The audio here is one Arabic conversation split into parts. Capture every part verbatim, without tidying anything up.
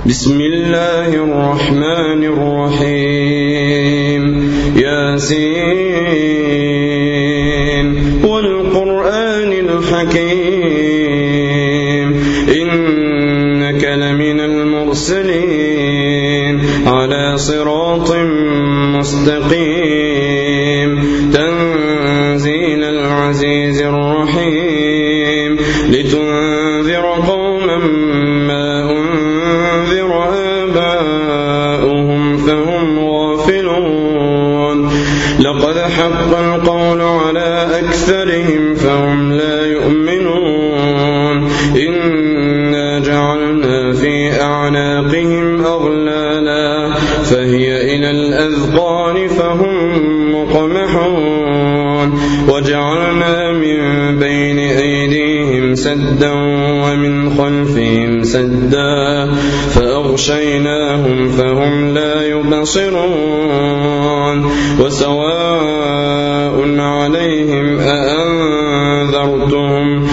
بسم الله الرحمن الرحيم ياسين والقرآن الحكيم إنك لمن المرسلين على صراط مستقيم تنزيل العزيز الرحيم لتنذر قوما ما أنذر آباؤهم فهم غافلون لقد حق القول على أكثرهم فهم لا يؤمنون إنا جعلنا في أعناقهم أغلالا فهي إلى الأذقان فهم مقمحون وجعلنا من بين أيديهم سدا ومن خلفهم سدا فأغشيناهم فهم لا يبصرون وسواء عليهم أأنذرتهم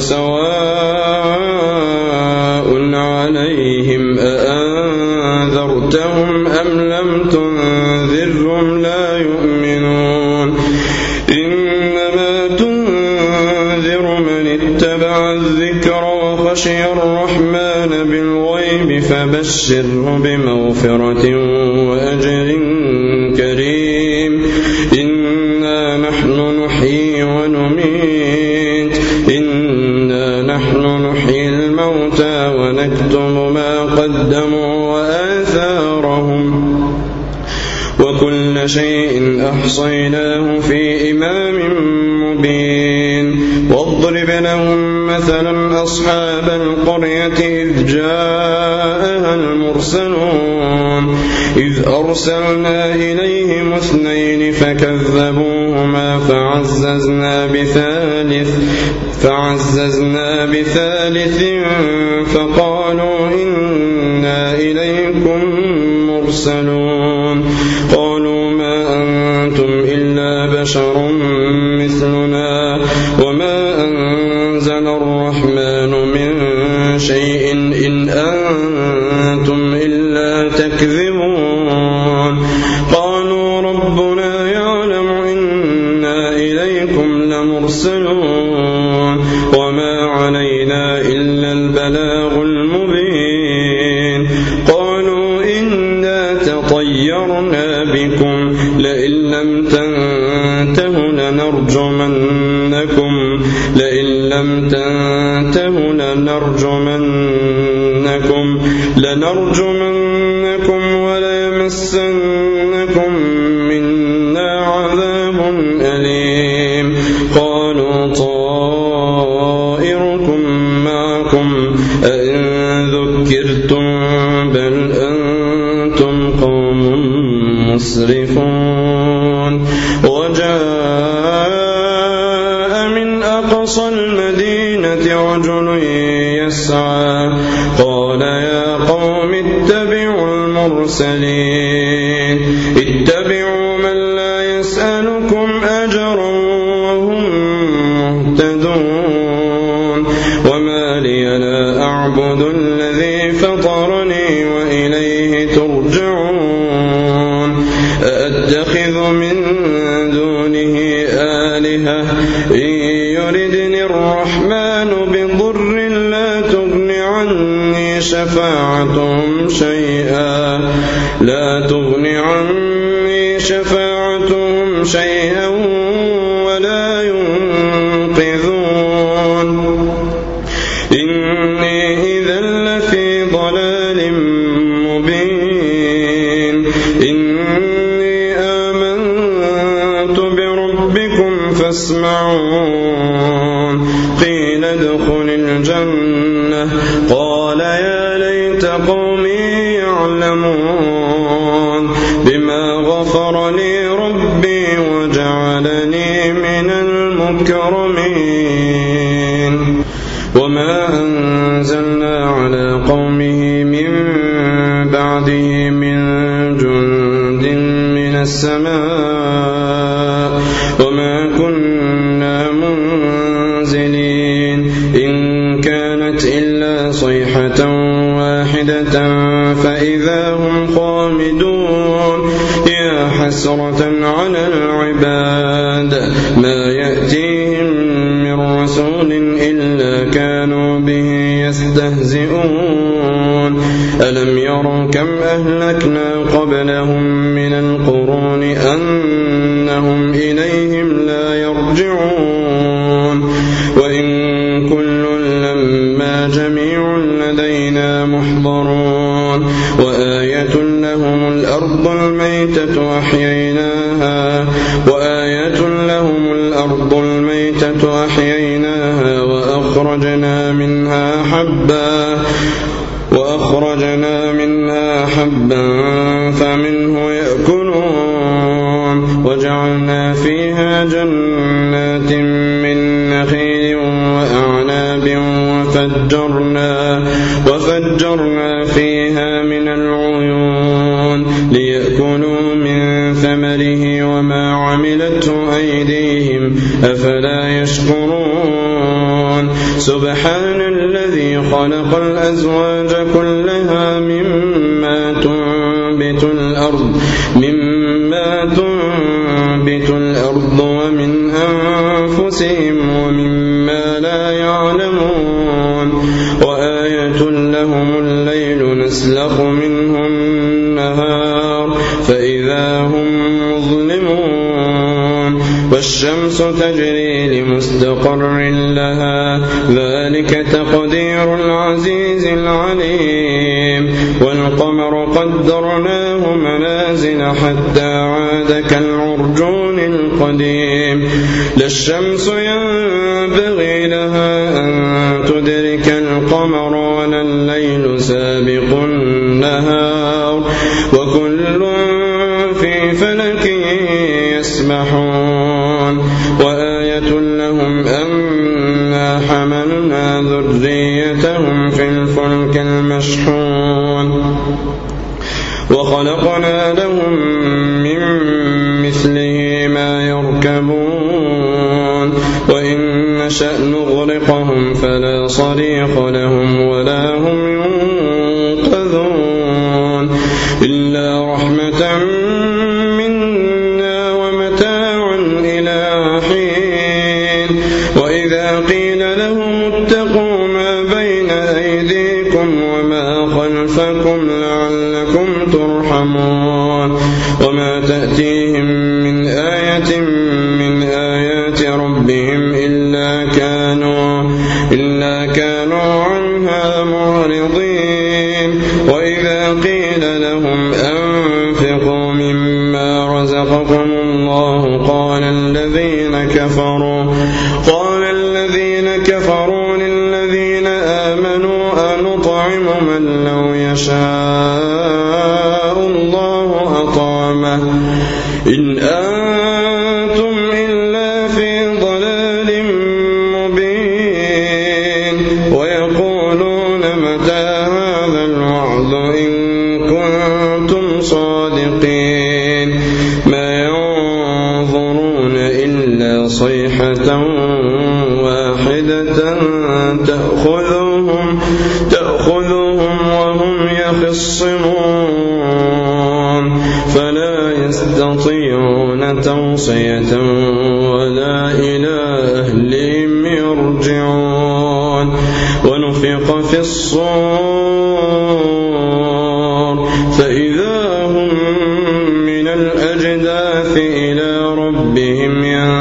وسواء عليهم أأنذرتهم أم لم تنذرهم لا يؤمنون إنما تنذر من اتبع الذكر وخشي الرحمن بالغيب فبشره بمغفرة وأجر كريم إنا نحن نحيي ونميت إنا نحن نحيي الموتى ونكتب ما قدموا وآثارهم وكل شيء أحصيناه في إمام مبين واضرب لهم مثلا أصحاب القرية إذ جاءها المرسلون إذ أرسلنا إليهم اثنين فكذبوهما فعززنا بثالث فعززنا بثالث فقالوا إنا إليكم مرسلون قالوا ما أنتم إلا بشر مثلنا وما أنزل الرحمن من شيء إن أنتم إلا تكذبون قالوا ربنا يعلم إنا إليكم لمرسلون وما علينا إلا البلاغ المبين قالوا إنا تطيرنا بكم لئن لم تنتهوا لنرجمنكم لئن لم تنتهوا لنرجمنكم لنرجمنكم وليمسنكم منا عذاب أليم قالوا طائركم معكم أئن ذكرتم بل أنتم قوم مسرفون وجاء من أقصى المدينة رجل يسعى قال يا قوم اتبعوا المرسلين اتبعوا من لا يسألكم أجرا وهم مهتدون وما لي لا أعبد الذي فطرني وإليه ترجعون أأتخذ من دونه آلهة إن يردني الرحمن بضر لا تغن عني شفاعتهم شيئا لا تغن عني شفاعتهم شيئا ولا ينقذون إني إذا لفي ضلال مبين إني آمنت بربكم فاسمعون قيل ادخل الجنة قال يا ليت قومي يعلمون بما غفر لي ربي وجعلني من المكرمين وما أنزلنا على قومه من بعده من جند من السماء وما كنا منزلين إن كانت إلا صيحة واحدة واحدة فإذا هم خامدون يا حسرة على العباد ما يأتيهم من رسول إلا كانوا به يستهزئون ألم يروا كم أهلكنا قبلهم من القرون أنهم إليهم لا يرجعون وإن كل لما جميع لدينا محضرون وآية لهم الأرض الميتة أحييناها وآية لهم الأرض الميتة أحييناها وأخرجنا منها حبا وأخرجنا منها حبا فمنه يأكلون وجعلنا فيها جنات من نخيل وأعناب وفجرنا, وفجرنا فيها من العيون ليأكلوا من ثمره وما عملته أيديهم أفلا يشكرون سبحان الذي خلق الأزواج كلها مما تنبت الأرض مما تنبت الأرض ومن أنفسهم ومما لا يعلمون وآية لهم الليل نسلخ منه النهار فإذا هم مظلمون والشمس تجري لمستقر لها ذلك تقدير العزيز العليم والقمر قدرناه منازل حتى عاد كالعرجون القديم لا الشمس ينبغي لها أن تدرك القمر ولا الليل سابق النهار وكل في فلك يسبحون وآية لهم أنا حملنا ذريتهم في الفلك المشحون وخلقنا لهم من مثله ما يركبون وإن نشأ نغرقهم فلا صريخ لهم ولا هم ينقذون إلا رحمة منا ومتاعا إلى حين وإذا قيل لهم اتقوا ما بين أيديكم وما خلفكم لعلكم ترحمون وما تأتيهم من آية من آيات ربهم إلا كانوا إلا كانوا عنها معرضين وإذا قيل لهم أنفقوا مما رزقكم الله قال الذين كفروا قال الذين كفروا للذين آمنوا أنطعم من لو يشاء الله أطعمه إن أنتم إلا في ضلال مبين ويقولون متى هذا الوعد إن كنتم صادقين ما ينظرون إلا صيحة واحدة تأخذهم تأخذهم وهم يخصمون فلا يستطيعون توصية ولا إلى أهلهم يرجعون ونفخ في الصور فإذا هم من الأجداث إلى ربهم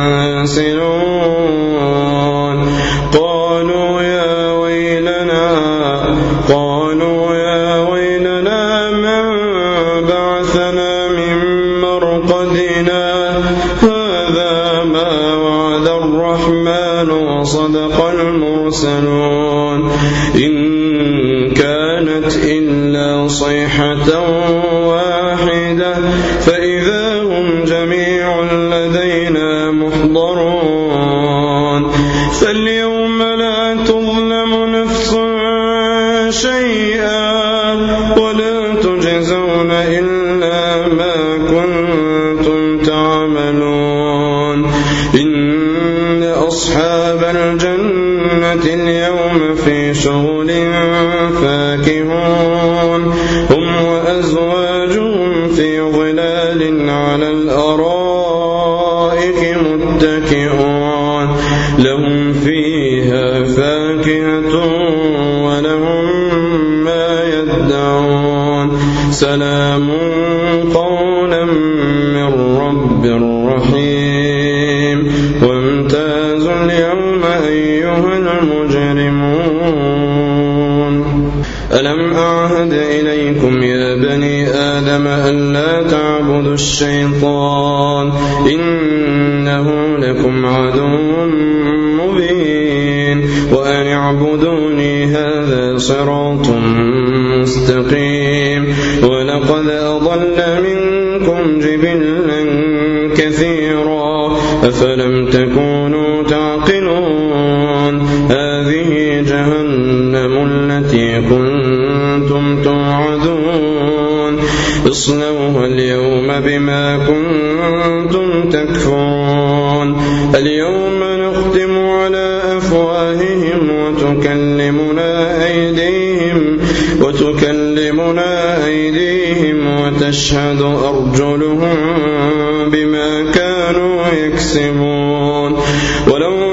ينسلون قالوا يا ويلنا قالوا يا ويلنا من بعثنا من مرقدنا هذا ما وعد الرحمن وصدق المرسلون إن كانت إلا صيحة واحدة فإذا هم جميع لدينا محضرون فاليوم لا تظلم نفس شيئا ولا تجزون إلا ما كنتم تعملون إن أصحاب الجنة اليوم في شغل فاكهون وأزواجهم في ظلال على الأرائك متكئون لهم فيها فاكهة ولهم ما يدعون سلام قولا من رب رحيم وامتازوا اليوم أيها المجرمون ألم أعهد إليكم يا بني آدم ألا تعبدوا الشيطان إنه لكم عدو مبين وأن اعبدوني هذا صراط مستقيم ولقد أضل منكم جبلا كثيرا أفلم تكونوا تعقلون هذه جهنم التي كنتم توعدون اصلوها اليوم بما كنتم تكفرون اليوم نختم على أفواههم وتكلمنا أيديهم وتكلمنا أيديهم وتشهد أرجلهم بما كانوا يكسبون ولو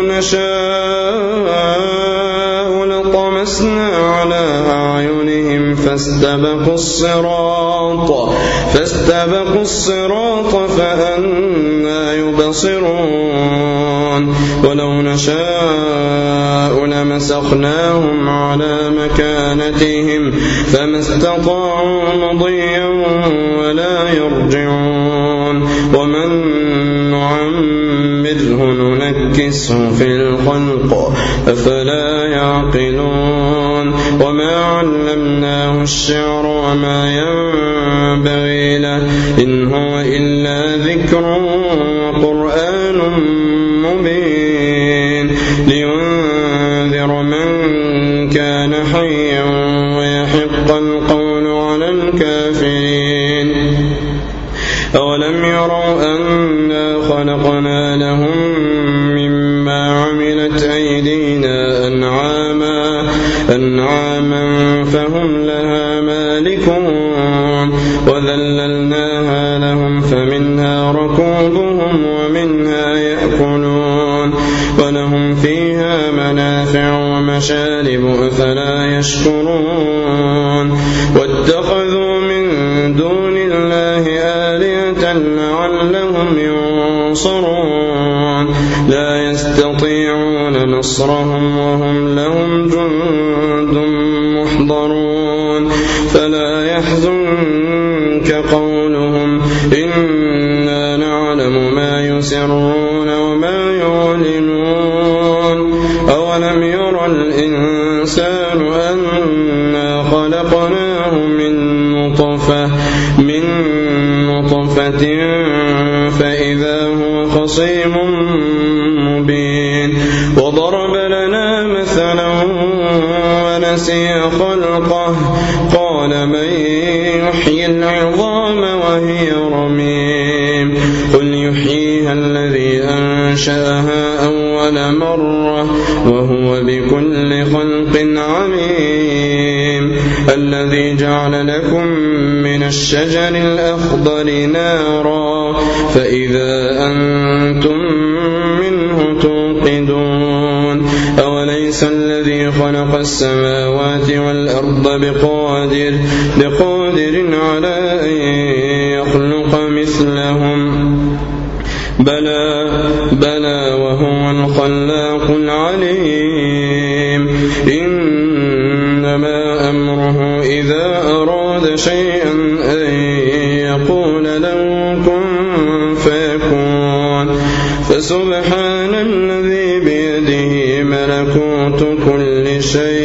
نشاء لطمسنا على أعينهم فاستبقوا الصراط فاستبقوا الصراط فأنى يبصرون ولو نشاء لمسخناهم على مكانتهم فما استطاعوا مضيا ولا يرجعون ومن نعمره ننكسه في الخلق أفلا يعقلون وما علمناه الشعر وما ينبغي له إن هو إلا ذكر وقرآن مبين لينذر من كان حيا ويحق القول على الكافرين أولم يروا أنا خلقنا لهم مما عملت أيدينا أنعاما أنعاما فهم لها مالكون وذللناها لهم فمنها ركوبهم ومنها يأكلون ولهم فيها منافع ومشارب أفلا يشكرون واتخذوا من دون الله آلهة لعلهم ينصرون لا يستطيعون نصرهم وهم لهم جند محضرون فلا يحزنك قولهم إنا نعلم ما يسرون وما يعلنون أولم يرى الإنسان أنا خلقناه من نطفة من نطفة فإذا هو خصيم مبين وضرب لنا مثلا ونسي خلقه قال من يحيي العظام وهي رميم قل يحييها الذي أنشأها أول مرة وهو بكل خلق عليم الذي جعل لكم من الشجر الأخضر نارا فإذا أنتم منه توقدون أوليس الذي خلق السماوات والأرض بقادر بقادر على أن يخلق مثلهم بلى بلى وهو الخلاق العليم إنما أمره إذا أراد شيئا أن يقول له كن فيكون فسبحان الذي بيده ملكوت كل شيء